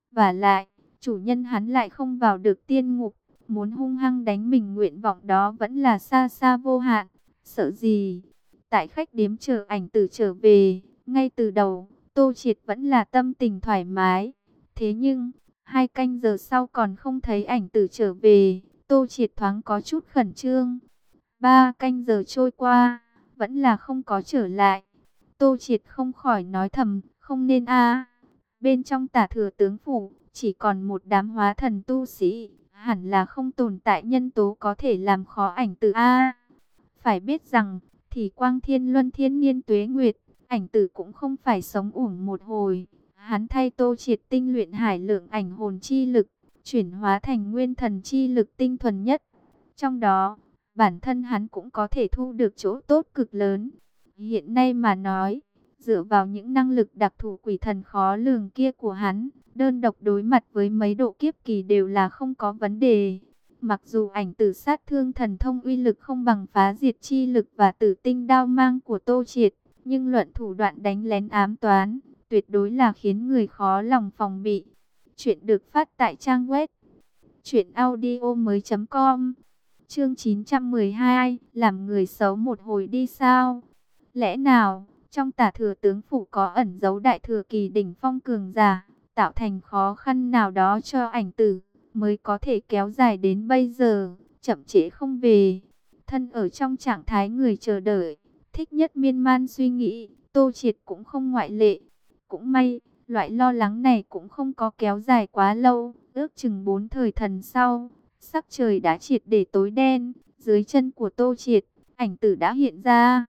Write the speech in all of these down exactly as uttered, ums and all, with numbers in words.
Vả lại, chủ nhân hắn lại không vào được tiên ngục, muốn hung hăng đánh mình nguyện vọng đó vẫn là xa xa vô hạn. Sợ gì? Tại khách điếm chờ ảnh tử trở về, ngay từ đầu, Tô Triệt vẫn là tâm tình thoải mái. Thế nhưng, hai canh giờ sau còn không thấy ảnh tử trở về, Tô Triệt thoáng có chút khẩn trương. Ba canh giờ trôi qua, vẫn là không có trở lại. Tô Triệt không khỏi nói thầm, không nên a. Bên trong Tả Thừa tướng phủ, chỉ còn một đám hóa thần tu sĩ, hẳn là không tồn tại nhân tố có thể làm khó ảnh tử a. Phải biết rằng, thì quang thiên luân thiên niên tuế nguyệt, ảnh tử cũng không phải sống uổng một hồi. Hắn thay Tô Triệt tinh luyện hải lượng ảnh hồn chi lực, chuyển hóa thành nguyên thần chi lực tinh thuần nhất. Trong đó, bản thân hắn cũng có thể thu được chỗ tốt cực lớn. Hiện nay mà nói, dựa vào những năng lực đặc thù quỷ thần khó lường kia của hắn, đơn độc đối mặt với mấy độ kiếp kỳ đều là không có vấn đề. Mặc dù ảnh tử sát thương thần thông uy lực không bằng phá diệt chi lực và tử tinh đao mang của Tô Triệt, nhưng luận thủ đoạn đánh lén ám toán, tuyệt đối là khiến người khó lòng phòng bị. Chuyện được phát tại trang web truyện audio mới chấm com. Chương chín trăm mười hai, làm người xấu một hồi đi sao? Lẽ nào, trong Tả Thừa tướng phủ có ẩn giấu đại thừa kỳ đỉnh phong cường giả, tạo thành khó khăn nào đó cho ảnh tử, mới có thể kéo dài đến bây giờ, chậm trễ không về. Thân ở trong trạng thái người chờ đợi, thích nhất miên man suy nghĩ, Tô Triệt cũng không ngoại lệ. Cũng may, loại lo lắng này cũng không có kéo dài quá lâu, ước chừng bốn thời thần sau, sắc trời đã triệt để tối đen, dưới chân của Tô Triệt, ảnh tử đã hiện ra.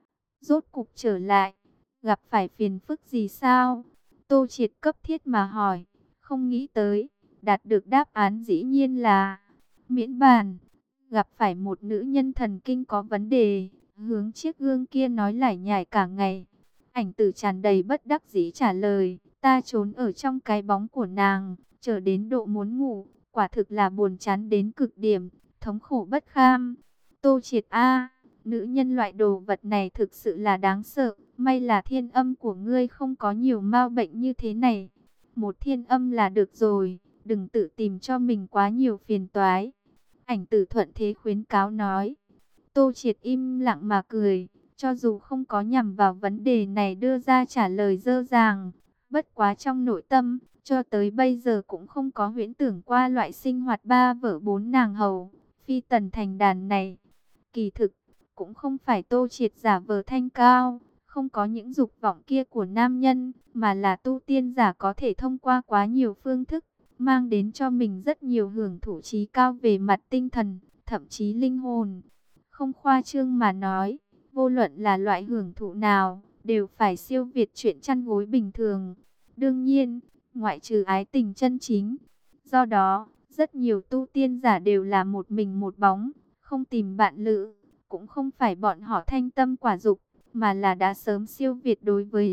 Rốt cục trở lại, gặp phải phiền phức gì sao? Tô Triệt cấp thiết mà hỏi, không nghĩ tới, đạt được đáp án dĩ nhiên là miễn bàn. Gặp phải một nữ nhân thần kinh có vấn đề, hướng chiếc gương kia nói lải nhải cả ngày. Ảnh tử tràn đầy bất đắc dĩ trả lời, ta trốn ở trong cái bóng của nàng, chờ đến độ muốn ngủ, quả thực là buồn chán đến cực điểm, thống khổ bất kham. Tô Triệt a, nữ nhân loại đồ vật này thực sự là đáng sợ, may là thiên âm của ngươi không có nhiều ma bệnh như thế này. Một thiên âm là được rồi, đừng tự tìm cho mình quá nhiều phiền toái. Ảnh tử thuận thế khuyến cáo nói. Tô Triệt im lặng mà cười, cho dù không có nhằm vào vấn đề này đưa ra trả lời dơ dàng, bất quá trong nội tâm, cho tới bây giờ cũng không có huyễn tưởng qua loại sinh hoạt ba vợ bốn nàng hầu, phi tần thành đàn này. Kỳ thực, cũng không phải Tô Triệt giả vờ thanh cao, không có những dục vọng kia của nam nhân, mà là tu tiên giả có thể thông qua quá nhiều phương thức, mang đến cho mình rất nhiều hưởng thụ trí cao về mặt tinh thần, thậm chí linh hồn. Không khoa trương mà nói, vô luận là loại hưởng thụ nào, đều phải siêu việt chuyện chăn gối bình thường. Đương nhiên, ngoại trừ ái tình chân chính. Do đó, rất nhiều tu tiên giả đều là một mình một bóng, không tìm bạn lữ. Cũng không phải bọn họ thanh tâm quả dục, mà là đã sớm siêu việt đối với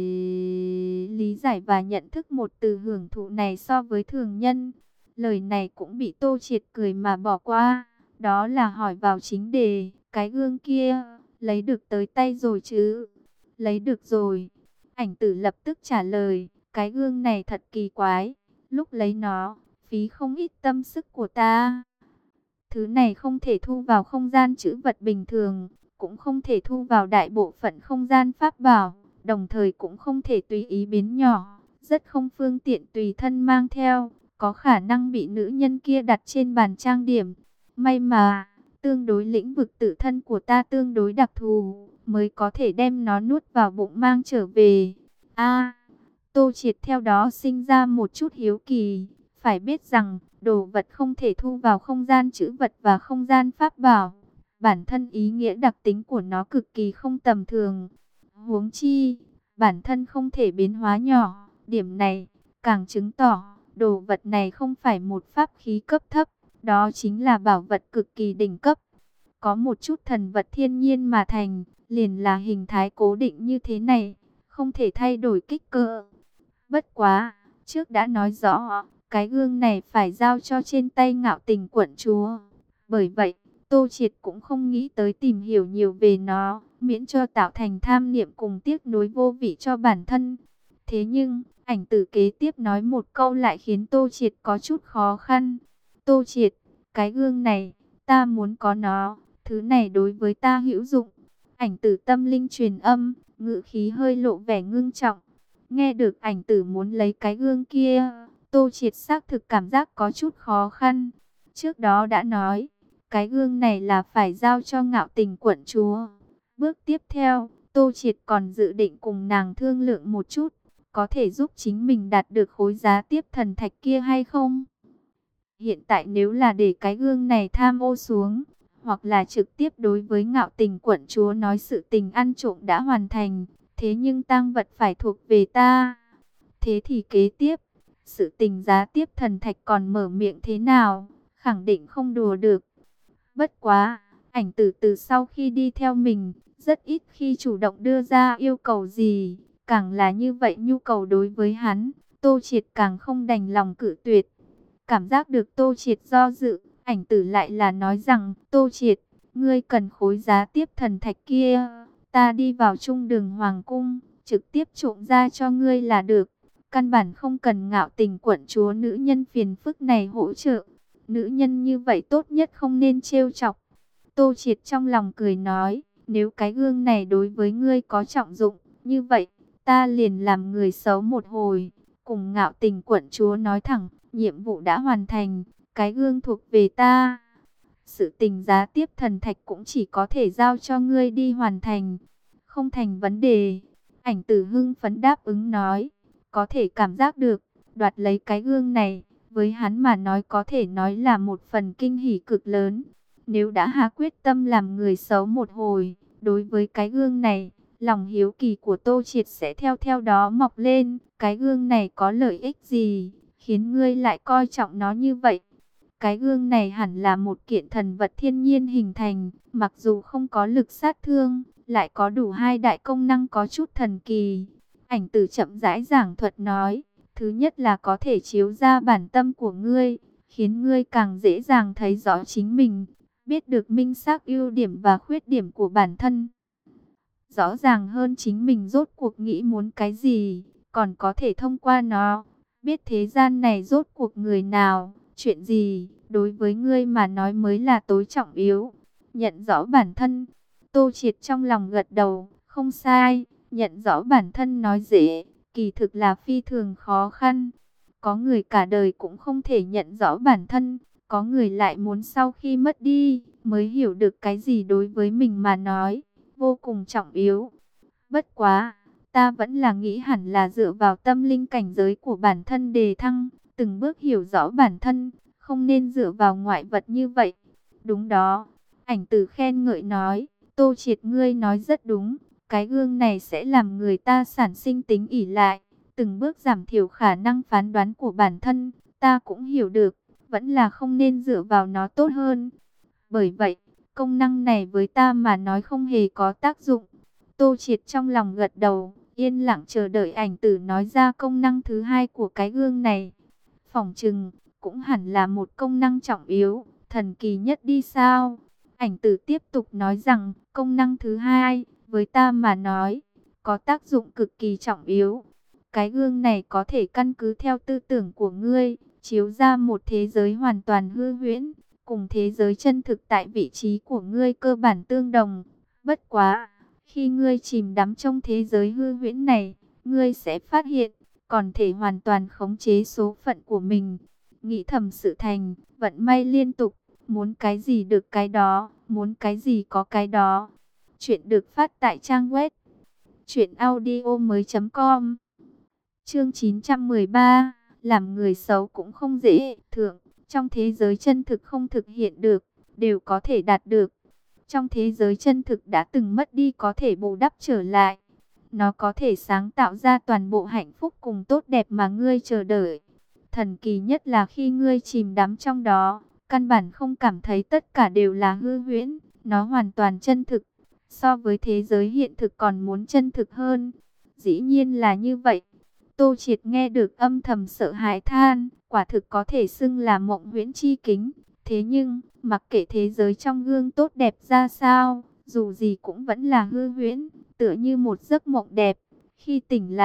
lý giải và nhận thức một từ hưởng thụ này so với thường nhân. Lời này cũng bị Tô Triệt cười mà bỏ qua. Đó là hỏi vào chính đề, cái gương kia, lấy được tới tay rồi chứ? Lấy được rồi. Ảnh tử lập tức trả lời, cái gương này thật kỳ quái. Lúc lấy nó, phí không ít tâm sức của ta. Thứ này không thể thu vào không gian trữ vật bình thường, cũng không thể thu vào đại bộ phận không gian pháp bảo, đồng thời cũng không thể tùy ý biến nhỏ, rất không phương tiện tùy thân mang theo, có khả năng bị nữ nhân kia đặt trên bàn trang điểm. May mà, tương đối lĩnh vực tự thân của ta tương đối đặc thù, mới có thể đem nó nuốt vào bụng mang trở về. A, Tô Triệt theo đó sinh ra một chút hiếu kỳ, phải biết rằng, đồ vật không thể thu vào không gian trữ vật và không gian pháp bảo. Bản thân ý nghĩa đặc tính của nó cực kỳ không tầm thường. Huống chi, bản thân không thể biến hóa nhỏ. Điểm này, càng chứng tỏ, đồ vật này không phải một pháp khí cấp thấp. Đó chính là bảo vật cực kỳ đỉnh cấp. Có một chút thần vật thiên nhiên mà thành, liền là hình thái cố định như thế này. Không thể thay đổi kích cỡ. Bất quá, trước đã nói rõ, cái gương này phải giao cho trên tay Ngạo Tình quận chúa. Bởi vậy, Tô Triệt cũng không nghĩ tới tìm hiểu nhiều về nó, miễn cho tạo thành tham niệm cùng tiếc nuối vô vị cho bản thân. Thế nhưng, Ảnh tử kế tiếp nói một câu lại khiến Tô Triệt có chút khó khăn. Tô Triệt, cái gương này, ta muốn có nó, thứ này đối với ta hữu dụng. Ảnh tử tâm linh truyền âm, ngữ khí hơi lộ vẻ ngưng trọng. Nghe được ảnh tử muốn lấy cái gương kia, Tô Triệt xác thực cảm giác có chút khó khăn. Trước đó đã nói, cái gương này là phải giao cho Ngạo Tình quận chúa. Bước tiếp theo, Tô Triệt còn dự định cùng nàng thương lượng một chút, có thể giúp chính mình đạt được khối giá tiếp thần thạch kia hay không. Hiện tại nếu là để cái gương này tham ô xuống, hoặc là trực tiếp đối với Ngạo Tình quận chúa nói sự tình ăn trộm đã hoàn thành, thế nhưng tang vật phải thuộc về ta. Thế thì kế tiếp, sự tình giá tiếp thần thạch còn mở miệng thế nào, khẳng định không đùa được. Bất quá, ảnh tử từ sau khi đi theo mình, rất ít khi chủ động đưa ra yêu cầu gì, càng là như vậy nhu cầu đối với hắn, Tô Triệt càng không đành lòng cự tuyệt. Cảm giác được Tô Triệt do dự, ảnh tử lại là nói rằng, Tô Triệt, ngươi cần khối giá tiếp thần thạch kia, ta đi vào trung đường hoàng cung, trực tiếp trộm ra cho ngươi là được. Căn bản không cần Ngạo Tình quận chúa nữ nhân phiền phức này hỗ trợ. Nữ nhân như vậy tốt nhất không nên trêu chọc. Tô Triệt trong lòng cười nói, nếu cái gương này đối với ngươi có trọng dụng, như vậy, ta liền làm người xấu một hồi. Cùng Ngạo Tình quận chúa nói thẳng, nhiệm vụ đã hoàn thành, cái gương thuộc về ta. Sự tình giá tiếp thần thạch cũng chỉ có thể giao cho ngươi đi hoàn thành. Không thành vấn đề. Ảnh tử hưng phấn đáp ứng nói, có thể cảm giác được, đoạt lấy cái gương này, với hắn mà nói có thể nói là một phần kinh hỉ cực lớn. Nếu đã hạ quyết tâm làm người xấu một hồi, đối với cái gương này, lòng hiếu kỳ của Tô Triệt sẽ theo theo đó mọc lên. Cái gương này có lợi ích gì, khiến ngươi lại coi trọng nó như vậy? Cái gương này hẳn là một kiện thần vật thiên nhiên hình thành, mặc dù không có lực sát thương, lại có đủ hai đại công năng có chút thần kỳ. Ảnh tử chậm rãi giảng thuật nói, thứ nhất là có thể chiếu ra bản tâm của ngươi, khiến ngươi càng dễ dàng thấy rõ chính mình, biết được minh xác ưu điểm và khuyết điểm của bản thân. Rõ ràng hơn chính mình rốt cuộc nghĩ muốn cái gì, còn có thể thông qua nó, biết thế gian này rốt cuộc người nào, chuyện gì, đối với ngươi mà nói mới là tối trọng yếu. Nhận rõ bản thân, Tô Triệt trong lòng gật đầu, không sai, nhận rõ bản thân nói dễ, kỳ thực là phi thường khó khăn. Có người cả đời cũng không thể nhận rõ bản thân, có người lại muốn sau khi mất đi, mới hiểu được cái gì đối với mình mà nói, vô cùng trọng yếu. Bất quá, ta vẫn là nghĩ hẳn là dựa vào tâm linh cảnh giới của bản thân đề thăng, từng bước hiểu rõ bản thân, không nên dựa vào ngoại vật như vậy. Đúng đó, ảnh tử khen ngợi nói, Tô Triệt ngươi nói rất đúng, cái gương này sẽ làm người ta sản sinh tính ỷ lại, từng bước giảm thiểu khả năng phán đoán của bản thân, ta cũng hiểu được, vẫn là không nên dựa vào nó tốt hơn. Bởi vậy, công năng này với ta mà nói không hề có tác dụng. Tô Triệt trong lòng gật đầu, yên lặng chờ đợi ảnh tử nói ra công năng thứ hai của cái gương này. Phỏng chừng, cũng hẳn là một công năng trọng yếu, thần kỳ nhất đi sao? Ảnh tử tiếp tục nói rằng, công năng thứ hai, với ta mà nói, có tác dụng cực kỳ trọng yếu. Cái gương này có thể căn cứ theo tư tưởng của ngươi, chiếu ra một thế giới hoàn toàn hư huyễn, cùng thế giới chân thực tại vị trí của ngươi cơ bản tương đồng. Bất quá, khi ngươi chìm đắm trong thế giới hư huyễn này, ngươi sẽ phát hiện, còn thể hoàn toàn khống chế số phận của mình. Nghĩ thầm sự thành, vận may liên tục, muốn cái gì được cái đó, muốn cái gì có cái đó. Chuyện được phát tại trang web truyện audio mới chấm com. Chương chín trăm mười ba, làm người xấu cũng không dễ, thượng, trong thế giới chân thực không thực hiện được, đều có thể đạt được. Trong thế giới chân thực đã từng mất đi có thể bù đắp trở lại. Nó có thể sáng tạo ra toàn bộ hạnh phúc cùng tốt đẹp mà ngươi chờ đợi. Thần kỳ nhất là khi ngươi chìm đắm trong đó, căn bản không cảm thấy tất cả đều là hư huyễn, nó hoàn toàn chân thực. So với thế giới hiện thực còn muốn chân thực hơn. Dĩ nhiên là như vậy. Tô Triệt nghe được âm thầm sợ hãi than, quả thực có thể xưng là mộng huyễn chi kính. Thế nhưng, mặc kệ thế giới trong gương tốt đẹp ra sao, dù gì cũng vẫn là hư huyễn, tựa như một giấc mộng đẹp. Khi tỉnh lại,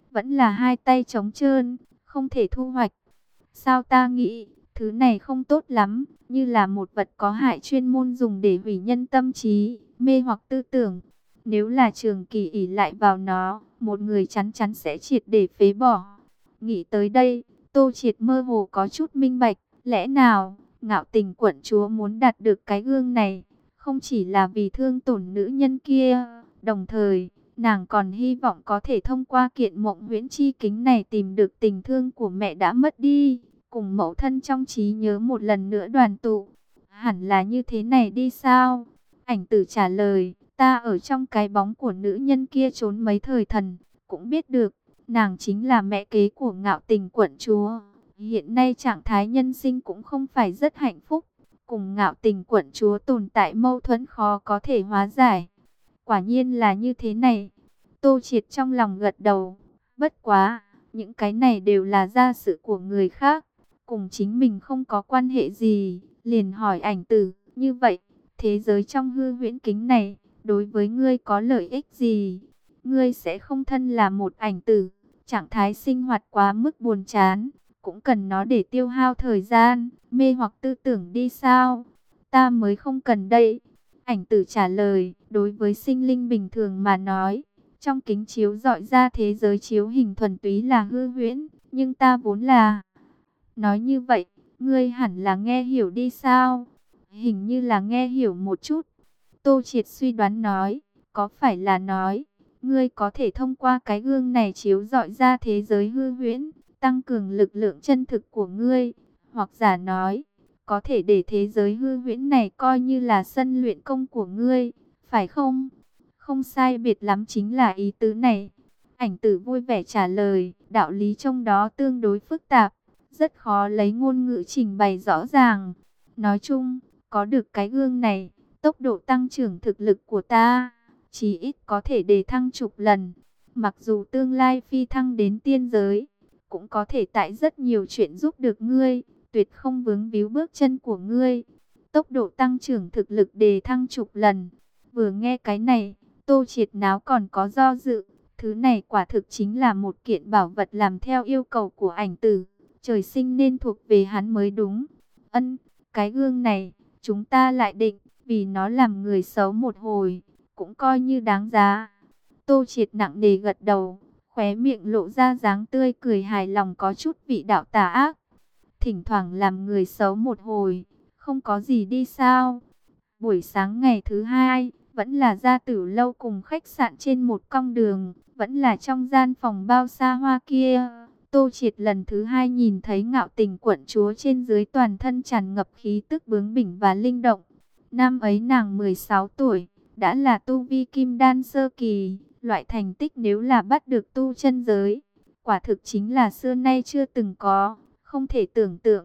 vẫn là hai tay trống trơn, không thể thu hoạch. Sao ta nghĩ, thứ này không tốt lắm, như là một vật có hại chuyên môn dùng để hủy nhân tâm trí, mê hoặc tư tưởng. Nếu là trường kỳ ỷ lại vào nó, một người chắn chắn sẽ triệt để phế bỏ. Nghĩ tới đây, Tô Triệt mơ hồ có chút minh bạch, lẽ nào Ngạo Tình quận chúa muốn đạt được cái gương này, không chỉ là vì thương tổn nữ nhân kia, đồng thời nàng còn hy vọng có thể thông qua kiện mộng huyễn chi kính này tìm được tình thương của mẹ đã mất đi, cùng mẫu thân trong trí nhớ một lần nữa đoàn tụ. Hẳn là như thế này đi sao? Ảnh Tử trả lời, ta ở trong cái bóng của nữ nhân kia trốn mấy thời thần, cũng biết được, nàng chính là mẹ kế của Ngạo Tình quận chúa. Hiện nay trạng thái nhân sinh cũng không phải rất hạnh phúc, cùng Ngạo Tình quận chúa tồn tại mâu thuẫn khó có thể hóa giải. Quả nhiên là như thế này. Tô Triệt trong lòng gật đầu. Bất quá, những cái này đều là gia sự của người khác, cùng chính mình không có quan hệ gì. Liền hỏi Ảnh Tử, như vậy, thế giới trong hư huyễn kính này, đối với ngươi có lợi ích gì? Ngươi sẽ không thân là một ảnh tử, trạng thái sinh hoạt quá mức buồn chán, cũng cần nó để tiêu hao thời gian, mê hoặc tư tưởng đi sao? Ta mới không cần đây. Ảnh Tử trả lời, đối với sinh linh bình thường mà nói, trong kính chiếu dọi ra thế giới chiếu hình thuần túy là hư huyễn, nhưng ta vốn là... Nói như vậy, ngươi hẳn là nghe hiểu đi sao? Hình như là nghe hiểu một chút. Tô Triệt suy đoán nói, có phải là nói, ngươi có thể thông qua cái gương này chiếu dọi ra thế giới hư huyễn, tăng cường lực lượng chân thực của ngươi, hoặc giả nói, có thể để thế giới hư huyễn này coi như là sân luyện công của ngươi, phải không? Không sai biệt lắm chính là ý tứ này. Ảnh Tử vui vẻ trả lời, đạo lý trong đó tương đối phức tạp, rất khó lấy ngôn ngữ trình bày rõ ràng. Nói chung, có được cái gương này, tốc độ tăng trưởng thực lực của ta, chí ít có thể đề thăng chục lần. Mặc dù tương lai phi thăng đến tiên giới, cũng có thể tại rất nhiều chuyện giúp được ngươi, tuyệt không vướng víu bước chân của ngươi. Tốc độ tăng trưởng thực lực đề thăng chục lần. Vừa nghe cái này, Tô Triệt náo còn có do dự. Thứ này quả thực chính là một kiện bảo vật làm theo yêu cầu của Ảnh Tử. Trời sinh nên thuộc về hắn mới đúng. Ân, cái gương này, chúng ta lại định, vì nó làm người xấu một hồi, cũng coi như đáng giá. Tô Triệt nặng nề gật đầu, khóe miệng lộ ra dáng tươi cười hài lòng có chút vị đạo tà ác. Thỉnh thoảng làm người xấu một hồi, không có gì đi sao. Buổi sáng ngày thứ hai, vẫn là ra Tử lâu cùng khách sạn trên một con đường, vẫn là trong gian phòng bao xa hoa kia. Tô Triệt lần thứ hai nhìn thấy Ngạo Tình quận chúa trên dưới toàn thân tràn ngập khí tức bướng bỉnh và linh động. Năm ấy nàng mười sáu tuổi, đã là tu vi kim đan sơ kỳ, loại thành tích nếu là bắt được tu chân giới, quả thực chính là xưa nay chưa từng có, không thể tưởng tượng.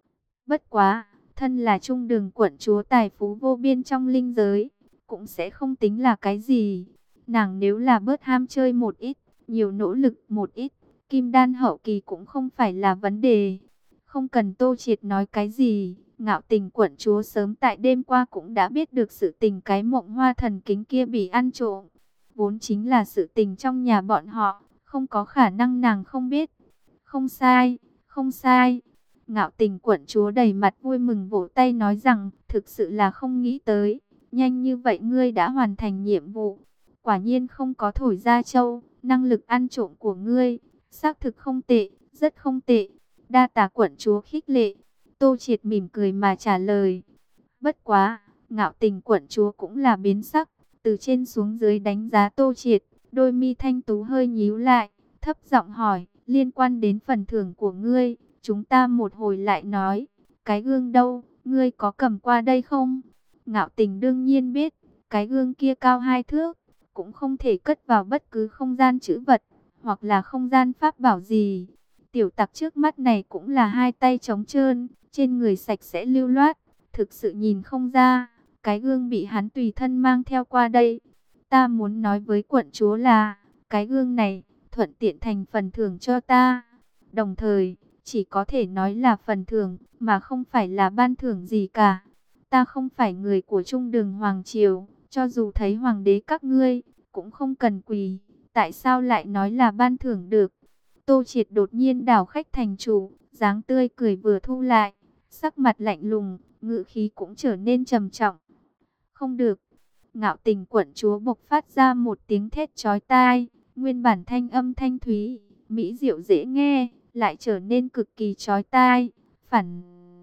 Bất quá, thân là trung đường quận chúa tài phú vô biên trong linh giới, cũng sẽ không tính là cái gì. Nàng nếu là bớt ham chơi một ít, nhiều nỗ lực một ít, kim đan hậu kỳ cũng không phải là vấn đề. Không cần Tô Triệt nói cái gì, Ngạo Tình quận chúa sớm tại đêm qua cũng đã biết được sự tình cái mộng hoa thần kính kia bị ăn trộm. Vốn chính là sự tình trong nhà bọn họ, không có khả năng nàng không biết. Không sai, không sai. Ngạo Tình quận chúa đầy mặt vui mừng vỗ tay nói rằng, thực sự là không nghĩ tới, nhanh như vậy ngươi đã hoàn thành nhiệm vụ. Quả nhiên không có thổi ra châu, năng lực ăn trộm của ngươi, xác thực không tệ, rất không tệ. Đa tạ quận chúa khích lệ. Tô Triệt mỉm cười mà trả lời. Bất quá, Ngạo Tình quận chúa cũng là biến sắc, từ trên xuống dưới đánh giá Tô Triệt, đôi mi thanh tú hơi nhíu lại, thấp giọng hỏi, liên quan đến phần thưởng của ngươi, chúng ta một hồi lại nói. Cái gương đâu, ngươi có cầm qua đây không? Ngạo Tình đương nhiên biết, cái gương kia cao hai thước, cũng không thể cất vào bất cứ không gian trữ vật, hoặc là không gian pháp bảo gì. Tiểu tặc trước mắt này cũng là hai tay trống trơn, trên người sạch sẽ lưu loát, thực sự nhìn không ra, cái gương bị hắn tùy thân mang theo qua đây. Ta muốn nói với quận chúa là, cái gương này, thuận tiện thành phần thưởng cho ta. Đồng thời, chỉ có thể nói là phần thưởng, mà không phải là ban thưởng gì cả. Ta không phải người của trung đường Hoàng Triều, cho dù thấy hoàng đế các ngươi, cũng không cần quỳ. tại sao lại nói là ban thưởng được? Tô Triệt đột nhiên đảo khách thành chủ, dáng tươi cười vừa thu lại, sắc mặt lạnh lùng, ngữ khí cũng trở nên trầm trọng. Không được. Ngạo Tình quận chúa bộc phát ra một tiếng thét chói tai, nguyên bản thanh âm thanh thúy, mỹ diệu dễ nghe, lại trở nên cực kỳ chói tai, phản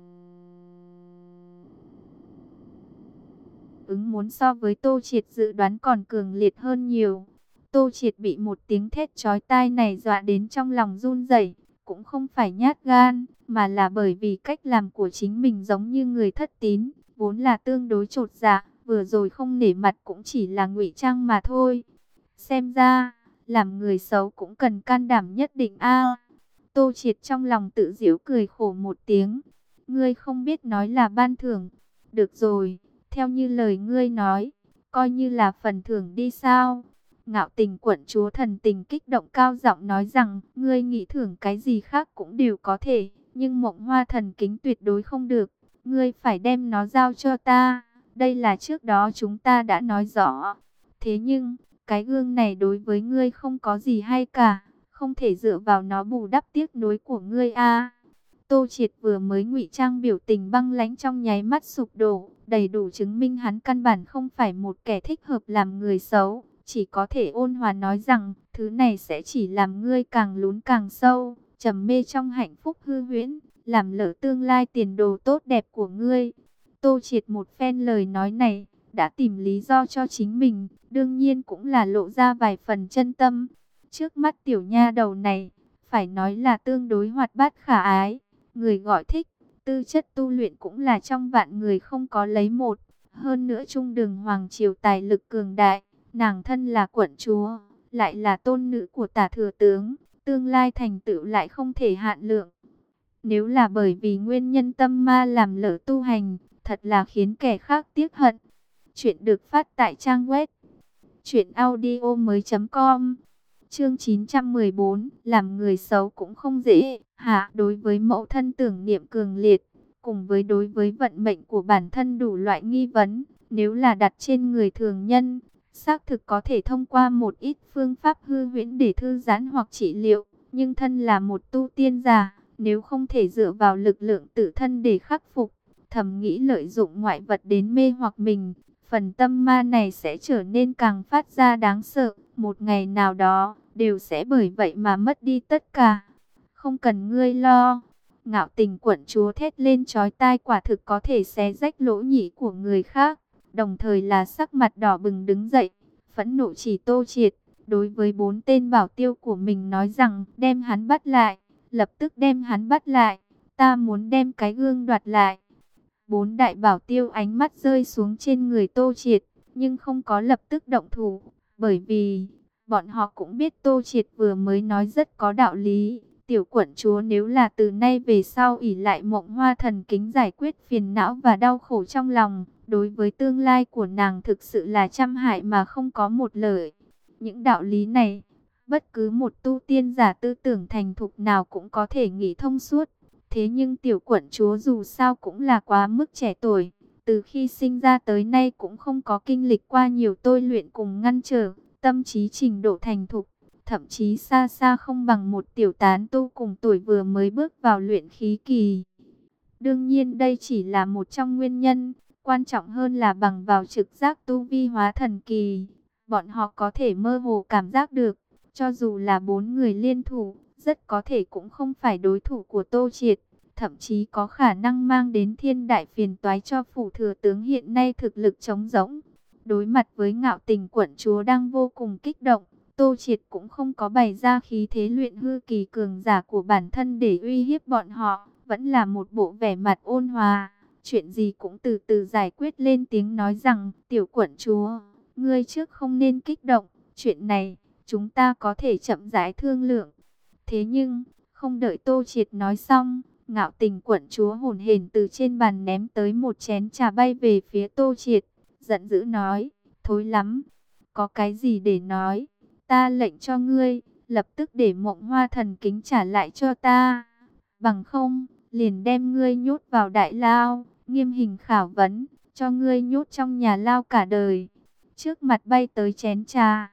ứng muốn so với Tô Triệt dự đoán còn cường liệt hơn nhiều. Tô Triệt bị một tiếng thét chói tai này dọa đến trong lòng run rẩy, cũng không phải nhát gan, mà là bởi vì cách làm của chính mình giống như người thất tín, vốn là tương đối chột dạ, vừa rồi không nể mặt cũng chỉ là ngụy trang mà thôi. Xem ra, làm người xấu cũng cần can đảm nhất định a. Tô Triệt trong lòng tự giễu cười khổ một tiếng. Ngươi không biết nói là ban thưởng. Được rồi, theo như lời ngươi nói, coi như là phần thưởng đi sao? Ngạo Tình quận chúa thần tình kích động cao giọng nói rằng, ngươi nghĩ thưởng cái gì khác cũng đều có thể, nhưng Mộng Hoa thần kính tuyệt đối không được. Ngươi phải đem nó giao cho ta. Đây là trước đó chúng ta đã nói rõ. Thế nhưng, cái gương này đối với ngươi không có gì hay cả, không thể dựa vào nó bù đắp tiếc nuối của ngươi a. Tô Triệt vừa mới ngụy trang biểu tình băng lãnh trong nháy mắt sụp đổ, đầy đủ chứng minh hắn căn bản không phải một kẻ thích hợp làm người xấu, chỉ có thể ôn hòa nói rằng, thứ này sẽ chỉ làm ngươi càng lún càng sâu, trầm mê trong hạnh phúc hư huyễn, làm lỡ tương lai tiền đồ tốt đẹp của ngươi. Tô Triệt một phen lời nói này, đã tìm lý do cho chính mình, đương nhiên cũng là lộ ra vài phần chân tâm. Trước mắt tiểu nha đầu này, phải nói là tương đối hoạt bát khả ái, người gọi thích, tư chất tu luyện cũng là trong vạn người không có lấy một. Hơn nữa trung đường hoàng triều tài lực cường đại, nàng thân là quận chúa, lại là tôn nữ của tả thừa tướng, tương lai thành tựu lại không thể hạn lượng. Nếu là bởi vì nguyên nhân tâm ma làm lỡ tu hành, thật là khiến kẻ khác tiếc hận. Chuyện được phát tại trang web truyện audio mới chấm com. Chương chín trăm mười bốn, làm người xấu cũng không dễ. Hạ, đối với mẫu thân tưởng niệm cường liệt, cùng với đối với vận mệnh của bản thân đủ loại nghi vấn, nếu là đặt trên người thường nhân, xác thực có thể thông qua một ít phương pháp hư huyễn để thư giãn hoặc trị liệu, nhưng thân là một tu tiên giả, nếu không thể dựa vào lực lượng tự thân để khắc phục, thầm nghĩ lợi dụng ngoại vật đến mê hoặc mình, phần tâm ma này sẽ trở nên càng phát ra đáng sợ, một ngày nào đó, đều sẽ bởi vậy mà mất đi tất cả. Không cần ngươi lo. Ngạo Tình quận chúa thét lên chói tai, quả thực có thể xé rách lỗ nhĩ của người khác, đồng thời là sắc mặt đỏ bừng đứng dậy, phẫn nộ chỉ Tô Triệt, đối với bốn tên bảo tiêu của mình nói rằng, đem hắn bắt lại, lập tức đem hắn bắt lại, ta muốn đem cái gương đoạt lại. Bốn đại bảo tiêu ánh mắt rơi xuống trên người Tô Triệt, nhưng không có lập tức động thủ, bởi vì bọn họ cũng biết Tô Triệt vừa mới nói rất có đạo lý. Tiểu quận chúa nếu là từ nay về sau ỷ lại Mộng Hoa thần kính giải quyết phiền não và đau khổ trong lòng, đối với tương lai của nàng thực sự là trăm hại mà không có một lợi. Những đạo lý này, bất cứ một tu tiên giả tư tưởng thành thục nào cũng có thể nghĩ thông suốt. Thế nhưng tiểu quận chúa dù sao cũng là quá mức trẻ tuổi, từ khi sinh ra tới nay cũng không có kinh lịch qua nhiều tôi luyện cùng ngăn trở, tâm trí trình độ thành thục, thậm chí xa xa không bằng một tiểu tán tu cùng tuổi vừa mới bước vào luyện khí kỳ. Đương nhiên đây chỉ là một trong nguyên nhân, quan trọng hơn là bằng vào trực giác tu vi hóa thần kỳ, bọn họ có thể mơ hồ cảm giác được, cho dù là bốn người liên thủ, rất có thể cũng không phải đối thủ của Tô Triệt, thậm chí có khả năng mang đến thiên đại phiền toái cho phủ thừa tướng hiện nay thực lực trống rỗng. Đối mặt với Ngạo Tình quận chúa đang vô cùng kích động, Tô Triệt cũng không có bày ra khí thế luyện hư kỳ cường giả của bản thân để uy hiếp bọn họ, vẫn là một bộ vẻ mặt ôn hòa, chuyện gì cũng từ từ giải quyết, lên tiếng nói rằng, tiểu quận chúa, ngươi trước không nên kích động, chuyện này, chúng ta có thể chậm rãi thương lượng. Thế nhưng, không đợi Tô Triệt nói xong, Ngạo Tình quận chúa hồn hển từ trên bàn ném tới một chén trà bay về phía Tô Triệt, giận dữ nói, thối lắm, có cái gì để nói, ta lệnh cho ngươi, lập tức để Mộng Hoa thần kính trả lại cho ta, bằng không, liền đem ngươi nhốt vào đại lao, nghiêm hình khảo vấn, cho ngươi nhốt trong nhà lao cả đời. Trước mặt bay tới chén trà,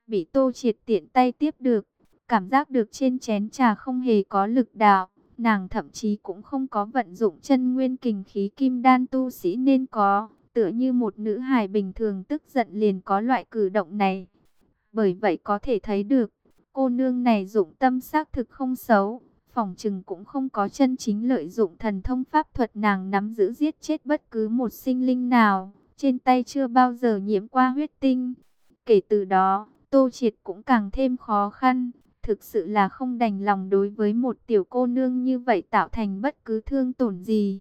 bị Tô Triệt tiện tay tiếp được. Cảm giác được trên chén trà không hề có lực đạo, nàng thậm chí cũng không có vận dụng chân nguyên kình khí kim đan tu sĩ nên có, tựa như một nữ hài bình thường tức giận liền có loại cử động này. Bởi vậy có thể thấy được, cô nương này dụng tâm xác thực không xấu, phỏng chừng cũng không có chân chính lợi dụng thần thông pháp thuật nàng nắm giữ giết chết bất cứ một sinh linh nào, trên tay chưa bao giờ nhiễm qua huyết tinh. Kể từ đó, Tô Triệt cũng càng thêm khó khăn, thực sự là không đành lòng đối với một tiểu cô nương như vậy tạo thành bất cứ thương tổn gì.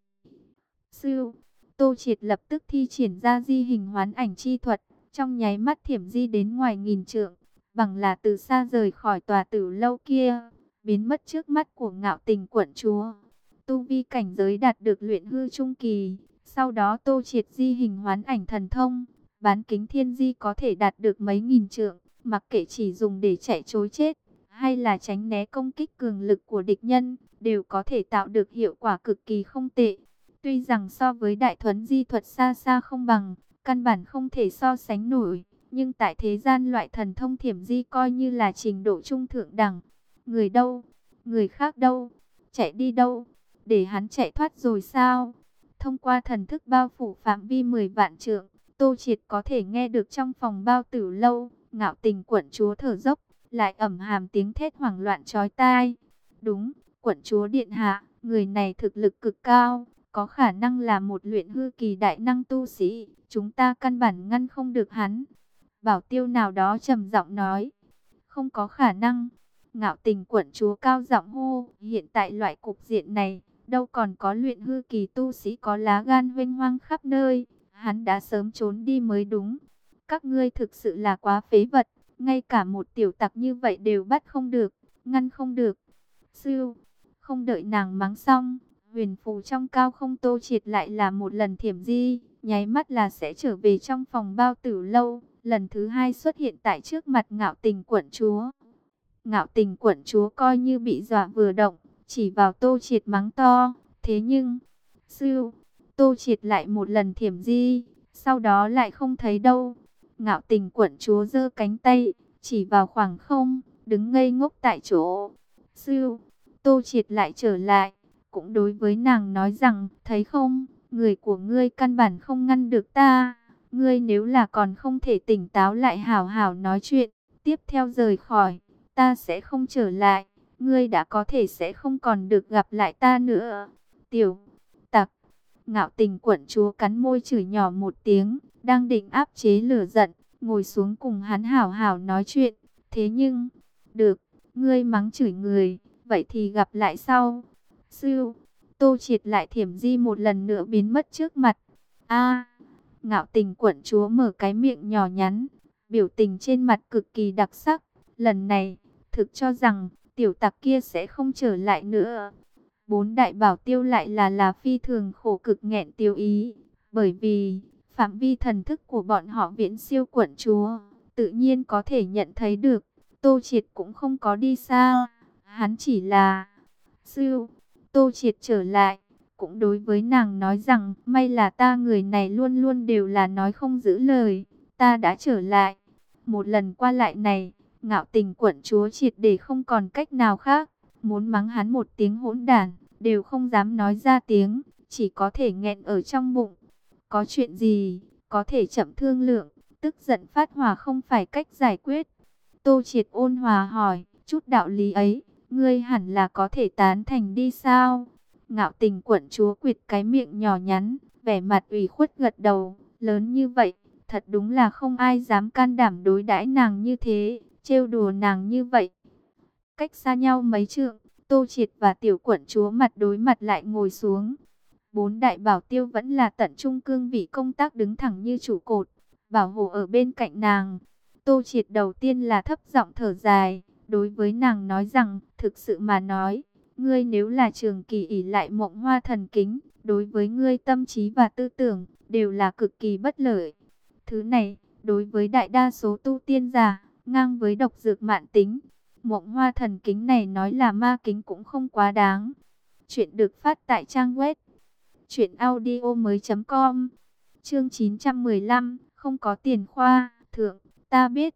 Sư, Tô Triệt lập tức thi triển ra di hình hoán ảnh chi thuật, trong nháy mắt thiểm di đến ngoài nghìn trượng, bằng là từ xa rời khỏi tòa tử lâu kia, biến mất trước mắt của Ngạo Tình quận chúa. Tu vi cảnh giới đạt được luyện hư trung kỳ, sau đó Tô Triệt di hình hoán ảnh thần thông, bán kính thiên di có thể đạt được mấy nghìn trượng, mặc kệ chỉ dùng để chạy trối chết, hay là tránh né công kích cường lực của địch nhân, đều có thể tạo được hiệu quả cực kỳ không tệ. Tuy rằng so với đại thuấn di thuật xa xa không bằng, căn bản không thể so sánh nổi, nhưng tại thế gian loại thần thông thiểm di coi như là trình độ trung thượng đẳng. Người đâu? Người khác đâu? Chạy đi đâu? Để hắn chạy thoát rồi sao? Thông qua thần thức bao phủ phạm vi mười vạn trượng, Tô Triệt có thể nghe được trong phòng bao tử lâu, Ngạo Tình quận chúa thở dốc, lại ẩm hàm tiếng thét hoảng loạn chói tai. Đúng, quận chúa điện hạ, người này thực lực cực cao, có khả năng là một luyện hư kỳ đại năng tu sĩ, chúng ta căn bản ngăn không được hắn. Bảo tiêu nào đó trầm giọng nói, không có khả năng. Ngạo Tình quận chúa cao giọng hô, hiện tại loại cục diện này, đâu còn có luyện hư kỳ tu sĩ có lá gan huênh hoang khắp nơi, hắn đã sớm trốn đi mới đúng. Các ngươi thực sự là quá phế vật, ngay cả một tiểu tặc như vậy đều bắt không được, ngăn không được. Sư, không đợi nàng mắng xong, huyền phù trong cao không Tô Triệt lại là một lần thiểm di, nháy mắt là sẽ trở về trong phòng bao tử lâu, lần thứ hai xuất hiện tại trước mặt Ngạo Tình quận chúa. Ngạo Tình quận chúa coi như bị dọa vừa động, chỉ vào Tô Triệt mắng to, thế nhưng, sư, Tô Triệt lại một lần thiểm di, sau đó lại không thấy đâu. Ngạo Tình quận chúa giơ cánh tay, chỉ vào khoảng không, đứng ngây ngốc tại chỗ. Sư, Tô Triệt lại trở lại, cũng đối với nàng nói rằng, thấy không, người của ngươi căn bản không ngăn được ta. Ngươi nếu là còn không thể tỉnh táo lại hảo hảo nói chuyện, tiếp theo rời khỏi, ta sẽ không trở lại. Ngươi đã có thể sẽ không còn được gặp lại ta nữa. Tiểu tặc, Ngạo Tình quận chúa cắn môi chửi nhỏ một tiếng, đang định áp chế lửa giận, ngồi xuống cùng hắn hảo hảo nói chuyện. Thế nhưng, được, ngươi mắng chửi người, vậy thì gặp lại sau. Sư, Tô Triệt lại thiểm di một lần nữa biến mất trước mặt. A, Ngạo Tình quận chúa mở cái miệng nhỏ nhắn, biểu tình trên mặt cực kỳ đặc sắc. Lần này, thực cho rằng tiểu tặc kia sẽ không trở lại nữa. Bốn đại bảo tiêu lại là là phi thường khổ cực nghẹn tiêu ý, bởi vì phạm vi thần thức của bọn họ viễn siêu quận chúa, tự nhiên có thể nhận thấy được, Tô Triệt cũng không có đi xa, hắn chỉ là sư. Tô Triệt trở lại, cũng đối với nàng nói rằng, may là ta người này luôn luôn đều là nói không giữ lời, ta đã trở lại. Một lần qua lại này, Ngạo Tình quận chúa triệt để không còn cách nào khác, muốn mắng hắn một tiếng hỗn đản, đều không dám nói ra tiếng, chỉ có thể nghẹn ở trong bụng. Có chuyện gì, có thể chậm thương lượng, tức giận phát hỏa không phải cách giải quyết. Tô Triệt ôn hòa hỏi, chút đạo lý ấy, ngươi hẳn là có thể tán thành đi sao? Ngạo Tình quận chúa quệt cái miệng nhỏ nhắn, vẻ mặt ủy khuất gật đầu, lớn như vậy, thật đúng là không ai dám can đảm đối đãi nàng như thế, trêu đùa nàng như vậy. Cách xa nhau mấy trượng, Tô Triệt và tiểu quận chúa mặt đối mặt lại ngồi xuống. Bốn đại bảo tiêu vẫn là tận trung cương vị công tác đứng thẳng như trụ cột, bảo hộ ở bên cạnh nàng. Tô Triệt đầu tiên là thấp giọng thở dài, đối với nàng nói rằng, thực sự mà nói, ngươi nếu là trường kỳ ỷ lại Mộng Hoa thần kính, đối với ngươi tâm trí và tư tưởng, đều là cực kỳ bất lợi. Thứ này, đối với đại đa số tu tiên giả, ngang với độc dược mạn tính. Mộng Hoa thần kính này nói là ma kính cũng không quá đáng. Chuyện được phát tại trang web truyện audio mới chấm com. Chương chín trăm mười lăm, không có tiền khoa, thượng, ta biết.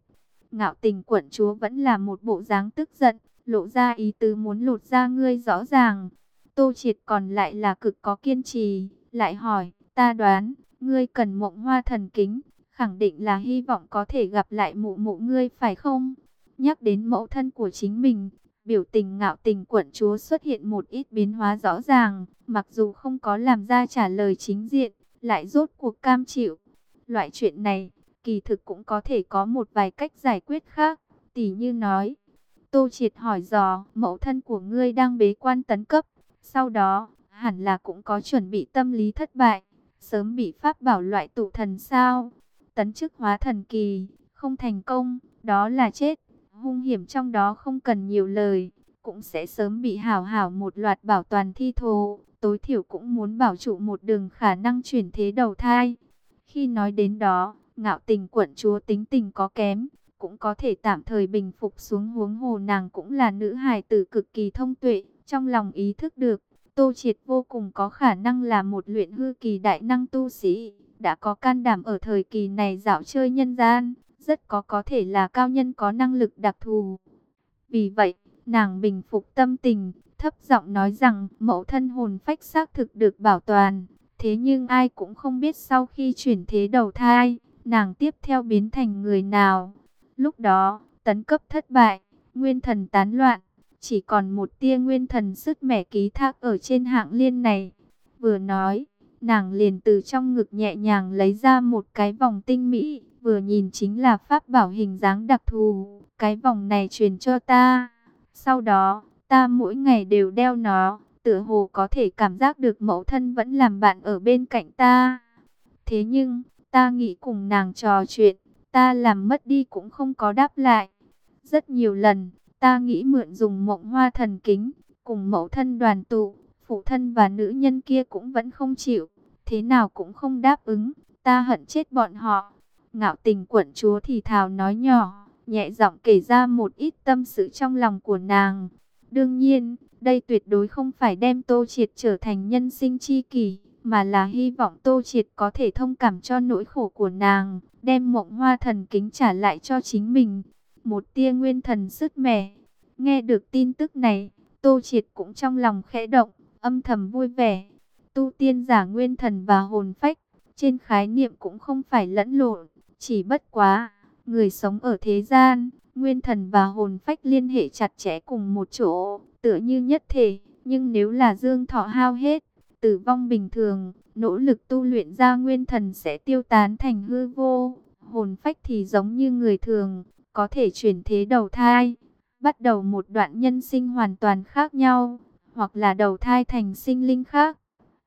Ngạo Tình quận chúa vẫn là một bộ dáng tức giận, lộ ra ý tứ muốn lột da ngươi rõ ràng. Tô Triệt còn lại là cực có kiên trì, lại hỏi, ta đoán, ngươi cần Mộng Hoa Thần Kính, khẳng định là hy vọng có thể gặp lại mụ mụ ngươi phải không? Nhắc đến mẫu thân của chính mình, biểu tình Ngạo Tình quận chúa xuất hiện một ít biến hóa rõ ràng, mặc dù không có làm ra trả lời chính diện, lại rốt cuộc cam chịu. Loại chuyện này, kỳ thực cũng có thể có một vài cách giải quyết khác, tỉ như nói. Tô Triệt hỏi dò, mẫu thân của ngươi đang bế quan tấn cấp, sau đó, hẳn là cũng có chuẩn bị tâm lý thất bại, sớm bị pháp bảo loại tụ thần sao? Tấn chức hóa thần kỳ, không thành công, đó là chết. Hung hiểm trong đó không cần nhiều lời, cũng sẽ sớm bị hảo hảo một loạt bảo toàn thi thố, tối thiểu cũng muốn bảo trụ một đường khả năng chuyển thế đầu thai. Khi nói đến đó, Ngạo Tình quận chúa tính tình có kém, cũng có thể tạm thời bình phục xuống, huống hồ nàng cũng là nữ hài tử cực kỳ thông tuệ, trong lòng ý thức được, Tô Triệt vô cùng có khả năng là một luyện hư kỳ đại năng tu sĩ, đã có can đảm ở thời kỳ này dạo chơi nhân gian, rất có có thể là cao nhân có năng lực đặc thù. Vì vậy, nàng bình phục tâm tình, thấp giọng nói rằng mẫu thân hồn phách xác thực được bảo toàn. Thế nhưng ai cũng không biết sau khi chuyển thế đầu thai, nàng tiếp theo biến thành người nào. Lúc đó, tấn cấp thất bại, nguyên thần tán loạn, chỉ còn một tia nguyên thần sứt mẻ ký thác ở trên hạng liên này. Vừa nói, nàng liền từ trong ngực nhẹ nhàng lấy ra một cái vòng tinh mỹ, vừa nhìn chính là pháp bảo hình dáng đặc thù. Cái vòng này truyền cho ta, sau đó, ta mỗi ngày đều đeo nó, tựa hồ có thể cảm giác được mẫu thân vẫn làm bạn ở bên cạnh ta. Thế nhưng, ta nghĩ cùng nàng trò chuyện, ta làm mất đi cũng không có đáp lại. Rất nhiều lần, ta nghĩ mượn dùng Mộng Hoa Thần Kính, cùng mẫu thân đoàn tụ, phụ thân và nữ nhân kia cũng vẫn không chịu, thế nào cũng không đáp ứng, ta hận chết bọn họ. Ngạo Tình quận chúa thì thào nói nhỏ, nhẹ giọng kể ra một ít tâm sự trong lòng của nàng. Đương nhiên, đây tuyệt đối không phải đem Tô Triệt trở thành nhân sinh chi kỷ, mà là hy vọng Tô Triệt có thể thông cảm cho nỗi khổ của nàng, đem Mộng Hoa Thần Kính trả lại cho chính mình. Một tia nguyên thần sứt mẻ. Nghe được tin tức này, Tô Triệt cũng trong lòng khẽ động, âm thầm vui vẻ. Tu tiên giả nguyên thần và hồn phách, trên khái niệm cũng không phải lẫn lộn, chỉ bất quá, người sống ở thế gian, nguyên thần và hồn phách liên hệ chặt chẽ cùng một chỗ, tựa như nhất thể. Nhưng nếu là dương thọ hao hết, tử vong bình thường, nỗ lực tu luyện ra nguyên thần sẽ tiêu tán thành hư vô. Hồn phách thì giống như người thường, có thể chuyển thế đầu thai, bắt đầu một đoạn nhân sinh hoàn toàn khác nhau, hoặc là đầu thai thành sinh linh khác.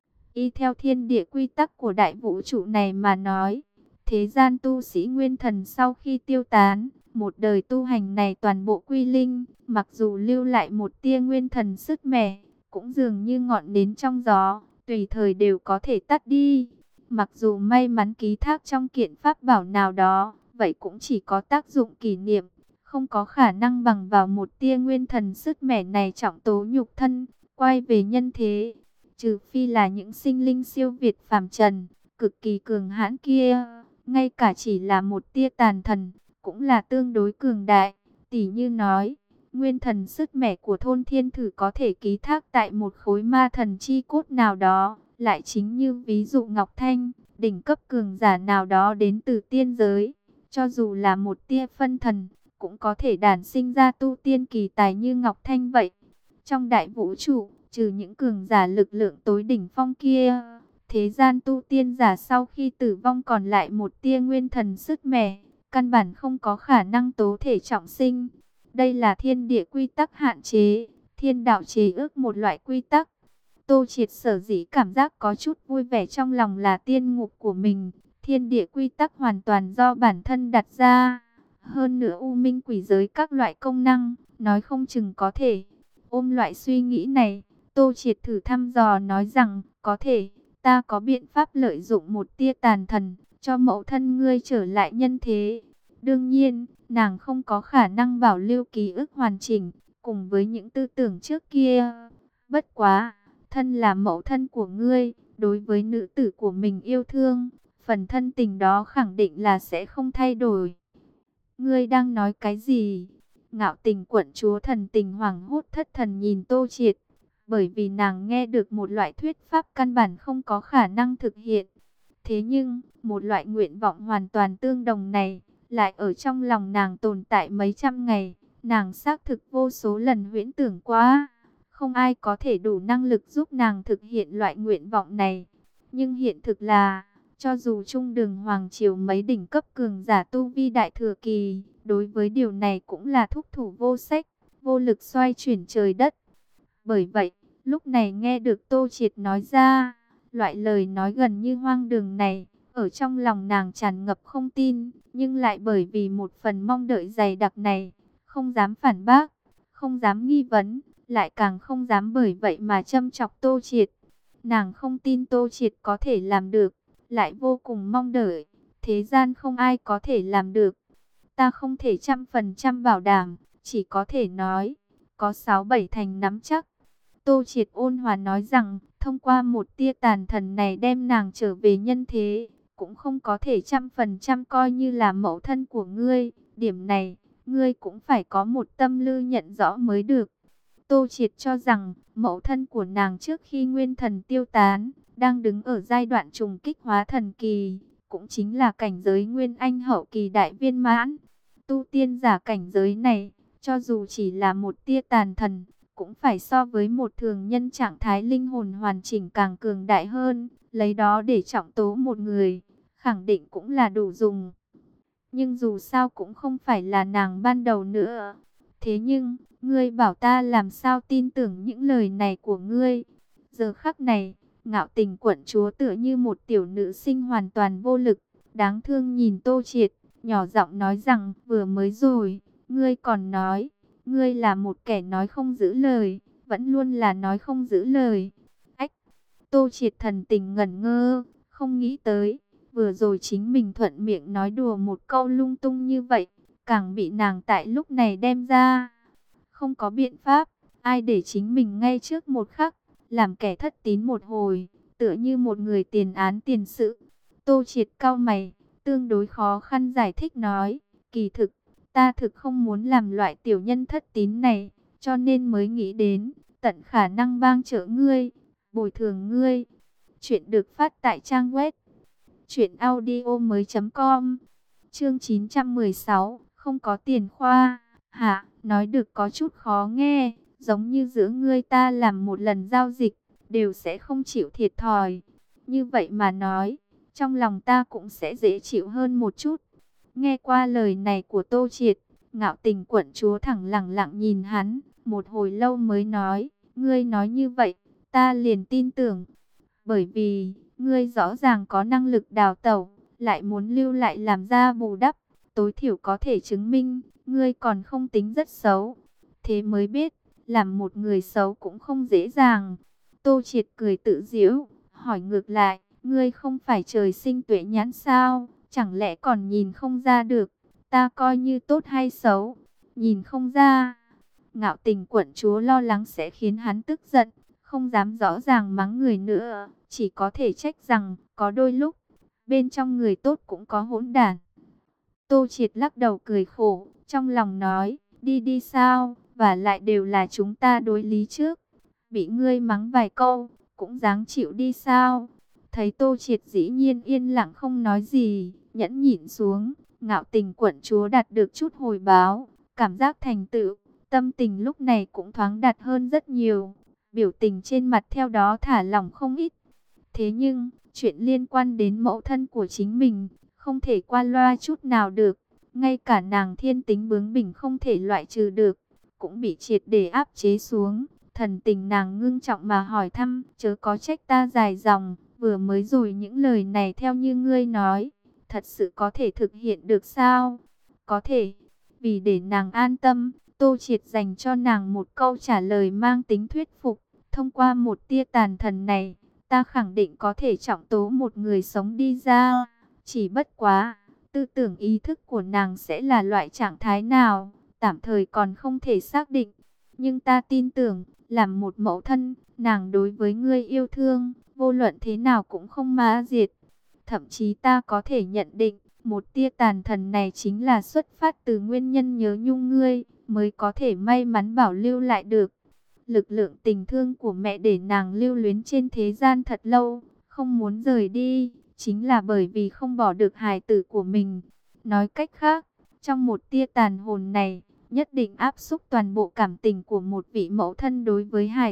Y theo thiên địa quy tắc của đại vũ trụ này mà nói, thế gian tu sĩ nguyên thần sau khi tiêu tán, một đời tu hành này toàn bộ quy linh, mặc dù lưu lại một tia nguyên thần sứt mẻ, cũng dường như ngọn nến trong gió, tùy thời đều có thể tắt đi. Mặc dù may mắn ký thác trong kiện pháp bảo nào đó, vậy cũng chỉ có tác dụng kỷ niệm, không có khả năng bằng vào một tia nguyên thần sứt mẻ này trọng tố nhục thân, quay về nhân thế. Trừ phi là những sinh linh siêu việt phàm trần, cực kỳ cường hãn kia, ngay cả chỉ là một tia tàn thần, cũng là tương đối cường đại. Tỷ như nói, nguyên thần sứt mẻ của thôn thiên thử có thể ký thác tại một khối ma thần chi cốt nào đó, lại chính như ví dụ Ngọc Thanh, đỉnh cấp cường giả nào đó đến từ tiên giới, cho dù là một tia phân thần, cũng có thể đản sinh ra tu tiên kỳ tài như Ngọc Thanh vậy. Trong đại vũ trụ, trừ những cường giả lực lượng tối đỉnh phong kia, thế gian tu tiên giả sau khi tử vong còn lại một tia nguyên thần sứt mẻ, căn bản không có khả năng tố thể trọng sinh. Đây là thiên địa quy tắc hạn chế, thiên đạo chế ước một loại quy tắc. Tô Triệt sở dĩ cảm giác có chút vui vẻ trong lòng là tiên ngục của mình, thiên địa quy tắc hoàn toàn do bản thân đặt ra. Hơn nữa u minh quỷ giới các loại công năng, nói không chừng có thể. Ôm loại suy nghĩ này, Tô Triệt thử thăm dò nói rằng, có thể, ta có biện pháp lợi dụng một tia tàn thần, cho mẫu thân ngươi trở lại nhân thế. Đương nhiên, nàng không có khả năng bảo lưu ký ức hoàn chỉnh, cùng với những tư tưởng trước kia. Bất quá, thân là mẫu thân của ngươi, đối với nữ tử của mình yêu thương, phần thân tình đó khẳng định là sẽ không thay đổi. Ngươi đang nói cái gì? Ngạo Tình quận chúa thần tình hoảng hốt thất thần nhìn Tô Triệt, bởi vì nàng nghe được một loại thuyết pháp căn bản không có khả năng thực hiện. Thế nhưng, một loại nguyện vọng hoàn toàn tương đồng này, lại ở trong lòng nàng tồn tại mấy trăm ngày. Nàng xác thực vô số lần huyễn tưởng quá, không ai có thể đủ năng lực giúp nàng thực hiện loại nguyện vọng này. Nhưng hiện thực là, cho dù trung đường hoàng triều mấy đỉnh cấp cường giả tu vi đại thừa kỳ, đối với điều này cũng là thúc thủ vô sách, vô lực xoay chuyển trời đất. Bởi vậy, lúc này nghe được Tô Triệt nói ra, loại lời nói gần như hoang đường này, ở trong lòng nàng tràn ngập không tin, nhưng lại bởi vì một phần mong đợi dày đặc này, không dám phản bác, không dám nghi vấn, lại càng không dám bởi vậy mà châm chọc Tô Triệt. Nàng không tin Tô Triệt có thể làm được, lại vô cùng mong đợi, thế gian không ai có thể làm được. Ta không thể trăm phần trăm bảo đảm, chỉ có thể nói, có sáu bảy thành nắm chắc. Tô Triệt ôn hòa nói rằng, thông qua một tia tàn thần này đem nàng trở về nhân thế, cũng không có thể trăm phần trăm coi như là mẫu thân của ngươi. Điểm này, ngươi cũng phải có một tâm tư nhận rõ mới được. Tô Triệt cho rằng, mẫu thân của nàng trước khi nguyên thần tiêu tán, đang đứng ở giai đoạn trùng kích hóa thần kỳ, cũng chính là cảnh giới nguyên anh hậu kỳ đại viên mãn. Tu tiên giả cảnh giới này, cho dù chỉ là một tia tàn thần, cũng phải so với một thường nhân trạng thái linh hồn hoàn chỉnh càng cường đại hơn, lấy đó để trọng tố một người, khẳng định cũng là đủ dùng. Nhưng dù sao cũng không phải là nàng ban đầu nữa. Thế nhưng, ngươi bảo ta làm sao tin tưởng những lời này của ngươi? Giờ khắc này, Ngạo Tình quận chúa tựa như một tiểu nữ sinh hoàn toàn vô lực, đáng thương nhìn Tô Triệt, nhỏ giọng nói rằng, vừa mới rồi, ngươi còn nói, ngươi là một kẻ nói không giữ lời, vẫn luôn là nói không giữ lời. Ách, Tô Triệt thần tình ngẩn ngơ, không nghĩ tới, vừa rồi chính mình thuận miệng nói đùa một câu lung tung như vậy, càng bị nàng tại lúc này đem ra. Không có biện pháp, ai để chính mình ngay trước một khắc, làm kẻ thất tín một hồi, tựa như một người tiền án tiền sự. Tô Triệt cau mày, tương đối khó khăn giải thích nói, kỳ thực, ta thực không muốn làm loại tiểu nhân thất tín này, cho nên mới nghĩ đến, tận khả năng bang trợ ngươi, bồi thường ngươi. Chuyện được phát tại trang web truyện audio mới chấm com. Chương chín trăm mười sáu, không có tiền khoa. Hả, nói được có chút khó nghe, giống như giữa ngươi ta làm một lần giao dịch, đều sẽ không chịu thiệt thòi. Như vậy mà nói, trong lòng ta cũng sẽ dễ chịu hơn một chút. Nghe qua lời này của Tô Triệt, Ngạo Tình quận chúa thẳng lặng lặng nhìn hắn, một hồi lâu mới nói, ngươi nói như vậy, ta liền tin tưởng. Bởi vì, ngươi rõ ràng có năng lực đào tẩu, lại muốn lưu lại làm ra bù đắp, tối thiểu có thể chứng minh, ngươi còn không tính rất xấu. Thế mới biết, làm một người xấu cũng không dễ dàng. Tô Triệt cười tự giễu, hỏi ngược lại, ngươi không phải trời sinh tuệ nhãn sao, chẳng lẽ còn nhìn không ra được, ta coi như tốt hay xấu, nhìn không ra. Ngạo Tình quận chúa lo lắng sẽ khiến hắn tức giận, không dám rõ ràng mắng người nữa, chỉ có thể trách rằng, có đôi lúc, bên trong người tốt cũng có hỗn đản. Tô Triệt lắc đầu cười khổ, trong lòng nói, đi đi sao, và lại đều là chúng ta đối lý trước. Bị ngươi mắng vài câu, cũng dáng chịu đi sao. Thấy Tô Triệt dĩ nhiên yên lặng không nói gì, nhẫn nhịn xuống, Ngạo Tình quận chúa đạt được chút hồi báo, cảm giác thành tựu, tâm tình lúc này cũng thoáng đạt hơn rất nhiều. Biểu tình trên mặt theo đó thả lỏng không ít. Thế nhưng, chuyện liên quan đến mẫu thân của chính mình, không thể qua loa chút nào được. Ngay cả nàng thiên tính bướng bỉnh không thể loại trừ được, cũng bị triệt để áp chế xuống. Thần tình nàng ngưng trọng mà hỏi thăm, chớ có trách ta dài dòng, vừa mới rồi những lời này theo như ngươi nói, thật sự có thể thực hiện được sao? Có thể, vì để nàng an tâm, Tô Triệt dành cho nàng một câu trả lời mang tính thuyết phục. Thông qua một tia tàn thần này, ta khẳng định có thể trọng tố một người sống đi ra. Chỉ bất quá, tư tưởng ý thức của nàng sẽ là loại trạng thái nào, tạm thời còn không thể xác định. Nhưng ta tin tưởng, làm một mẫu thân, nàng đối với ngươi yêu thương, vô luận thế nào cũng không ma diệt. Thậm chí ta có thể nhận định, Một tia tàn thần này chính là xuất phát từ nguyên nhân nhớ nhung ngươi, mới có thể may mắn bảo lưu lại được. Lực lượng tình thương của mẹ để nàng lưu luyến trên thế gian thật lâu, không muốn rời đi, chính là bởi vì không bỏ được hài tử của mình. Nói cách khác, trong một tia tàn hồn này, nhất định áp xúc toàn bộ cảm tình của một vị mẫu thân đối với hài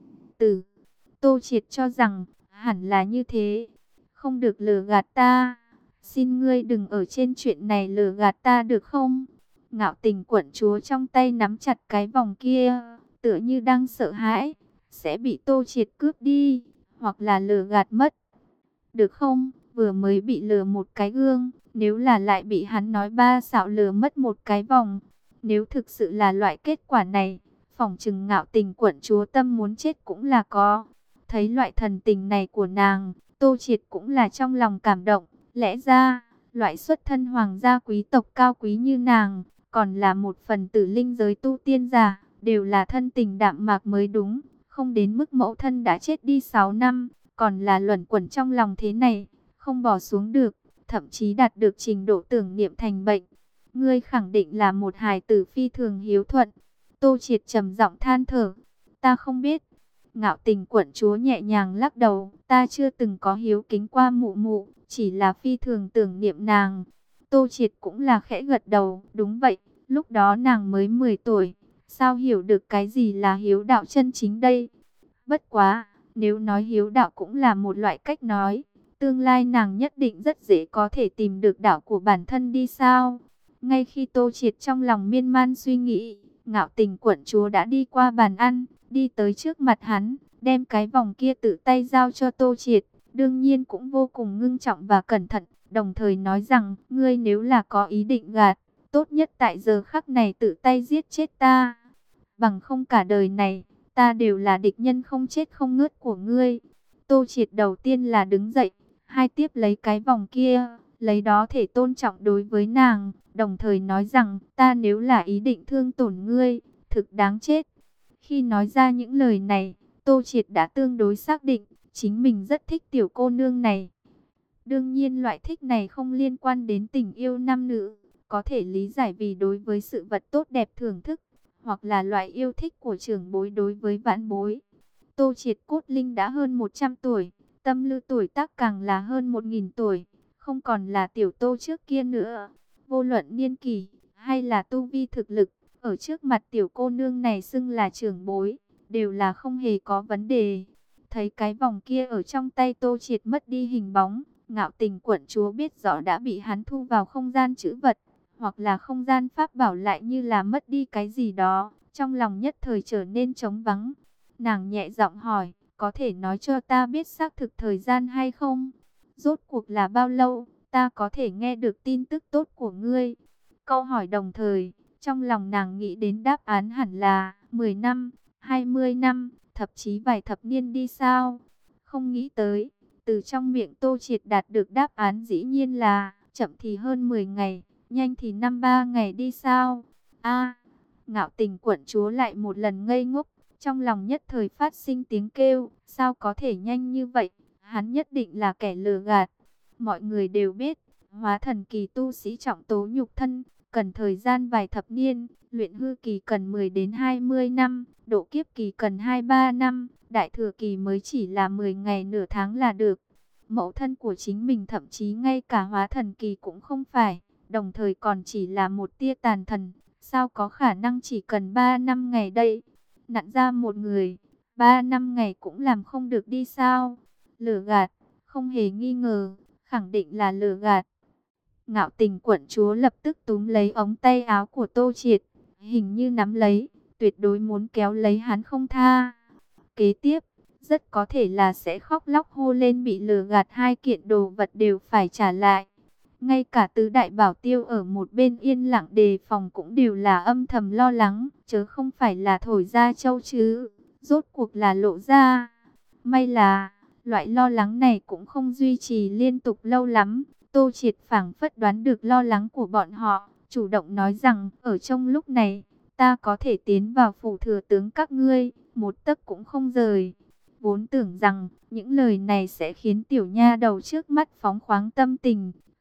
tử. Tô Triệt cho rằng, hẳn là như thế, không được lừa gạt ta. Xin ngươi đừng ở trên chuyện này lừa gạt ta được không? Ngạo Tình quận chúa trong tay nắm chặt cái vòng kia, tựa như đang sợ hãi, sẽ bị Tô Triệt cướp đi, hoặc là lừa gạt mất. Được không? Vừa mới bị lừa một cái gương, nếu là lại bị hắn nói ba xạo lừa mất một cái vòng. Nếu thực sự là loại kết quả này, phỏng chừng Ngạo Tình quận chúa tâm muốn chết cũng là có. Thấy loại thần tình này của nàng, Tô Triệt cũng là trong lòng cảm động. Lẽ ra, loại xuất thân hoàng gia quý tộc cao quý như nàng, còn là một phần tử linh giới tu tiên giả, đều là thân tình đạm mạc mới đúng, không đến mức mẫu thân đã chết đi sáu năm, còn là luẩn quẩn trong lòng thế này, không bỏ xuống được, thậm chí đạt được trình độ tưởng niệm thành bệnh. Ngươi khẳng định là một hài tử phi thường hiếu thuận. Tô Triệt trầm giọng than thở, ta không biết. Ngạo Tình quận chúa nhẹ nhàng lắc đầu, ta chưa từng có hiếu kính qua mụ mụ, chỉ là phi thường tưởng niệm nàng. Tô Triệt cũng là khẽ gật đầu, đúng vậy, lúc đó nàng mới mười tuổi, sao hiểu được cái gì là hiếu đạo chân chính đây. Bất quá, nếu nói hiếu đạo cũng là một loại cách nói, tương lai nàng nhất định rất dễ có thể tìm được đạo của bản thân đi sao. Ngay khi Tô Triệt trong lòng miên man suy nghĩ, Ngạo Tình quận chúa đã đi qua bàn ăn, đi tới trước mặt hắn, đem cái vòng kia tự tay giao cho Tô Triệt, đương nhiên cũng vô cùng ngưng trọng và cẩn thận, đồng thời nói rằng, ngươi nếu là có ý định gạt, tốt nhất tại giờ khắc này tự tay giết chết ta, bằng không cả đời này, ta đều là địch nhân không chết không ngớt của ngươi. Tô Triệt đầu tiên là đứng dậy, hai tiếp lấy cái vòng kia, lấy đó thể tôn trọng đối với nàng, đồng thời nói rằng, ta nếu là ý định thương tổn ngươi, thực đáng chết. Khi nói ra những lời này, Tô Triệt đã tương đối xác định, chính mình rất thích tiểu cô nương này. Đương nhiên loại thích này không liên quan đến tình yêu nam nữ, có thể lý giải vì đối với sự vật tốt đẹp thưởng thức, hoặc là loại yêu thích của trưởng bối đối với vãn bối. Tô Triệt cốt linh đã hơn một trăm tuổi, tâm lư tuổi tác càng là hơn một nghìn tuổi, không còn là tiểu Tô trước kia nữa. Vô luận niên kỷ hay là tu vi thực lực, ở trước mặt tiểu cô nương này xưng là trưởng bối, đều là không hề có vấn đề. Thấy cái vòng kia ở trong tay Tô Triệt mất đi hình bóng, Ngạo Tình quận chúa biết rõ đã bị hắn thu vào không gian trữ vật, hoặc là không gian pháp bảo, lại như là mất đi cái gì đó, trong lòng nhất thời trở nên trống vắng. Nàng nhẹ giọng hỏi, có thể nói cho ta biết xác thực thời gian hay không? Rốt cuộc là bao lâu, ta có thể nghe được tin tức tốt của ngươi? Câu hỏi đồng thời, trong lòng nàng nghĩ đến đáp án hẳn là mười năm, hai mươi năm, thậm chí vài thập niên đi sao? Không nghĩ tới, từ trong miệng Tô Triệt đạt được đáp án dĩ nhiên là chậm thì hơn mười ngày, nhanh thì năm ba ngày đi sao? A, Ngạo Tình quận chúa lại một lần ngây ngốc, trong lòng nhất thời phát sinh tiếng kêu, sao có thể nhanh như vậy? Hắn nhất định là kẻ lừa gạt. Mọi người đều biết, hóa thần kỳ tu sĩ trọng tố nhục thân, cần thời gian vài thập niên, luyện hư kỳ cần mười đến hai mươi năm, độ kiếp kỳ cần hai ba năm, đại thừa kỳ mới chỉ là mười ngày nửa tháng là được. Mẫu thân của chính mình thậm chí ngay cả hóa thần kỳ cũng không phải, đồng thời còn chỉ là một tia tàn thần, sao có khả năng chỉ cần ba năm ngày đây? Nặn ra một người, ba năm ngày cũng làm không được đi sao? Lừa gạt, không hề nghi ngờ, khẳng định là lừa gạt. Ngạo Tình quận chúa lập tức túm lấy ống tay áo của Tô Triệt, hình như nắm lấy, tuyệt đối muốn kéo lấy hắn không tha. Kế tiếp, rất có thể là sẽ khóc lóc hô lên bị lừa gạt, hai kiện đồ vật đều phải trả lại. Ngay cả tứ đại bảo tiêu ở một bên yên lặng đề phòng cũng đều là âm thầm lo lắng, chớ không phải là thổi ra châu chứ, rốt cuộc là lộ ra. May là, loại lo lắng này cũng không duy trì liên tục lâu lắm. Tô Triệt phảng phất đoán được lo lắng của bọn họ, chủ động nói rằng, ở trong lúc này, ta có thể tiến vào phủ thừa tướng các ngươi, một tấc cũng không rời. Vốn tưởng rằng, những lời này sẽ khiến tiểu nha đầu trước mắt phóng khoáng tâm tình,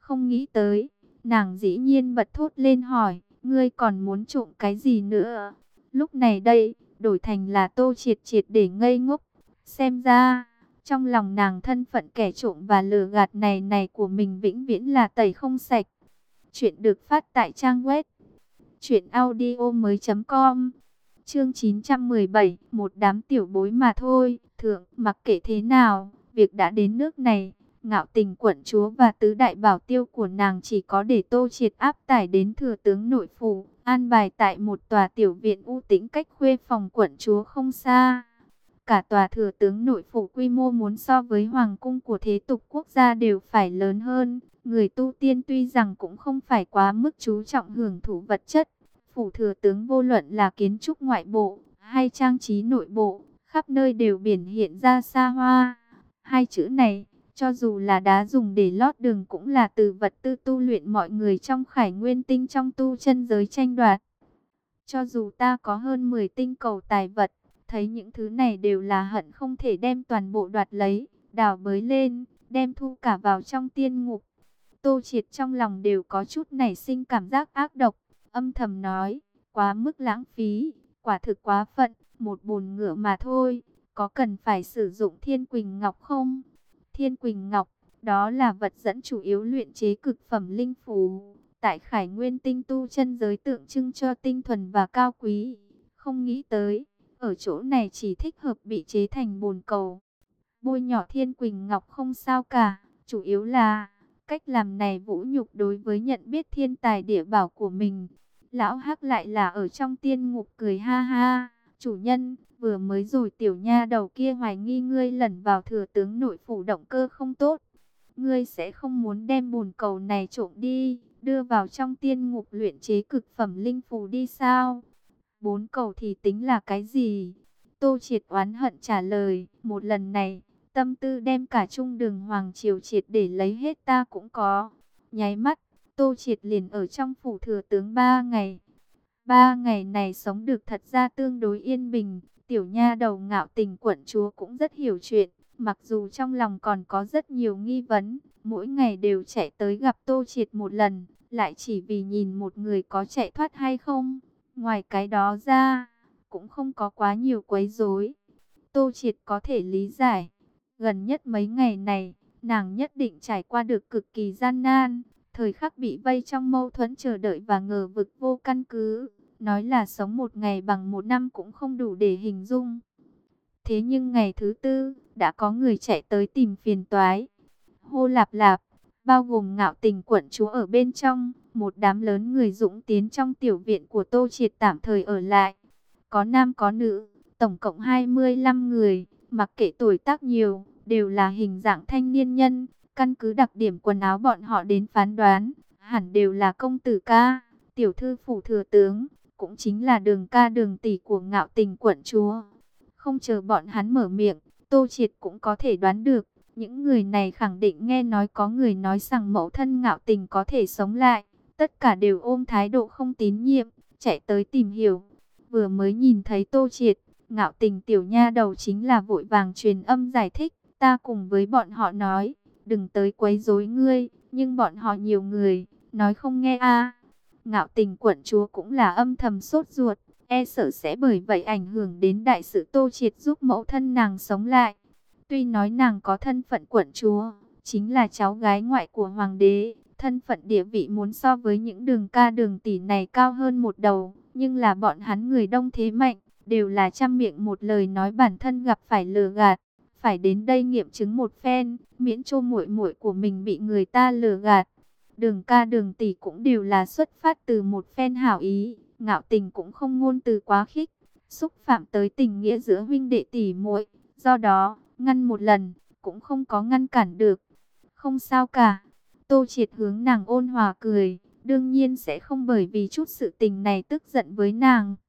Không nghĩ tới, nàng dĩ nhiên bật thốt lên hỏi, ngươi còn muốn trộm cái gì nữa? Lúc này đây, đổi thành là Tô Triệt triệt để ngây ngốc. Xem ra, trong lòng nàng thân phận kẻ trộm và lừa gạt này này của mình vĩnh viễn là tẩy không sạch. Chuyện được phát tại trang web truyện audio mới.com. Chương chín trăm mười bảy, một đám tiểu bối mà thôi. Thượng, mặc kệ thế nào, việc đã đến nước này, Ngạo Tình quận chúa và tứ đại bảo tiêu của nàng chỉ có để Tô Triệt áp tải đến thừa tướng nội phủ, an bài tại một tòa tiểu viện u tĩnh cách khuê phòng quận chúa không xa. Cả tòa thừa tướng nội phủ quy mô muốn so với hoàng cung của thế tục quốc gia đều phải lớn hơn. Người tu tiên tuy rằng cũng không phải quá mức chú trọng hưởng thụ vật chất. Phủ thừa tướng vô luận là kiến trúc ngoại bộ hay trang trí nội bộ, khắp nơi đều biển hiện ra xa hoa. Hai chữ này, cho dù là đá dùng để lót đường cũng là từ vật tư tu luyện mọi người trong Khải Nguyên Tinh trong tu chân giới tranh đoạt. Cho dù ta có hơn mười tinh cầu tài vật, thấy những thứ này đều là hận không thể đem toàn bộ đoạt lấy, đào bới lên, đem thu cả vào trong tiên ngục. Tô Triệt trong lòng đều có chút nảy sinh cảm giác ác độc, âm thầm nói, quá mức lãng phí, quả thực quá phận, một bồn ngựa mà thôi, có cần phải sử dụng Thiên Quỳnh Ngọc không? Thiên Quỳnh Ngọc, đó là vật dẫn chủ yếu luyện chế cực phẩm linh phù, tại Khải Nguyên Tinh tu chân giới tượng trưng cho tinh thuần và cao quý. Không nghĩ tới, ở chỗ này chỉ thích hợp bị chế thành bồn cầu. Bôi nhỏ Thiên Quỳnh Ngọc không sao cả, chủ yếu là cách làm này vũ nhục đối với nhận biết thiên tài địa bảo của mình. Lão Hắc lại là ở trong tiên ngục cười ha ha, chủ nhân, vừa mới rồi tiểu nha đầu kia hoài nghi ngươi lẩn vào thừa tướng nội phủ động cơ không tốt. Ngươi sẽ không muốn đem bồn cầu này trộm đi, đưa vào trong tiên ngục luyện chế cực phẩm linh phù đi sao? Bốn cầu thì tính là cái gì? Tô Triệt oán hận trả lời, một lần này, tâm tư đem cả trung đường hoàng triều triệt để lấy hết ta cũng có. Nháy mắt, Tô Triệt liền ở trong phủ thừa tướng ba ngày. Ba ngày này sống được thật ra tương đối yên bình, tiểu nha đầu Ngạo Tình quận chúa cũng rất hiểu chuyện, mặc dù trong lòng còn có rất nhiều nghi vấn, mỗi ngày đều chạy tới gặp Tô Triệt một lần, lại chỉ vì nhìn một người có chạy thoát hay không. Ngoài cái đó ra, cũng không có quá nhiều quấy rối. Tô Triệt có thể lý giải, gần nhất mấy ngày này, nàng nhất định trải qua được cực kỳ gian nan, thời khắc bị vây trong mâu thuẫn chờ đợi và ngờ vực vô căn cứ. Nói là sống một ngày bằng một năm cũng không đủ để hình dung. Thế nhưng ngày thứ tư, đã có người chạy tới tìm phiền toái. Hô lạp lạp, bao gồm Ngạo Tình quận chúa ở bên trong, một đám lớn người dũng tiến trong tiểu viện của Tô Triệt tạm thời ở lại. Có nam có nữ, tổng cộng hai mươi lăm người, mặc kệ tuổi tác nhiều, đều là hình dạng thanh niên nhân. Căn cứ đặc điểm quần áo bọn họ đến phán đoán, hẳn đều là công tử ca, tiểu thư phủ thừa tướng, cũng chính là Đường ca Đường tỷ của Ngạo Tình quận chúa. Không chờ bọn hắn mở miệng, Tô Triệt cũng có thể đoán được, những người này khẳng định nghe nói có người nói rằng mẫu thân Ngạo Tình có thể sống lại, tất cả đều ôm thái độ không tín nhiệm, chạy tới tìm hiểu. Vừa mới nhìn thấy Tô Triệt, Ngạo Tình tiểu nha đầu chính là vội vàng truyền âm giải thích, ta cùng với bọn họ nói, đừng tới quấy rối ngươi, nhưng bọn họ nhiều người, nói không nghe a. Ngạo Tình quận chúa cũng là âm thầm sốt ruột, e sợ sẽ bởi vậy ảnh hưởng đến đại sự Tô Triệt giúp mẫu thân nàng sống lại. Tuy nói nàng có thân phận quận chúa, chính là cháu gái ngoại của hoàng đế, thân phận địa vị muốn so với những Đường ca Đường tỷ này cao hơn một đầu, nhưng là bọn hắn người đông thế mạnh, đều là trăm miệng một lời nói bản thân gặp phải lừa gạt, phải đến đây nghiệm chứng một phen, miễn cho muội muội của mình bị người ta lừa gạt. Đường ca Đường tỷ cũng đều là xuất phát từ một phen hảo ý, Ngạo Tình cũng không ngôn từ quá khích, xúc phạm tới tình nghĩa giữa huynh đệ tỷ muội, do đó, ngăn một lần, cũng không có ngăn cản được. Không sao cả, Tô Triệt hướng nàng ôn hòa cười, đương nhiên sẽ không bởi vì chút sự tình này tức giận với nàng.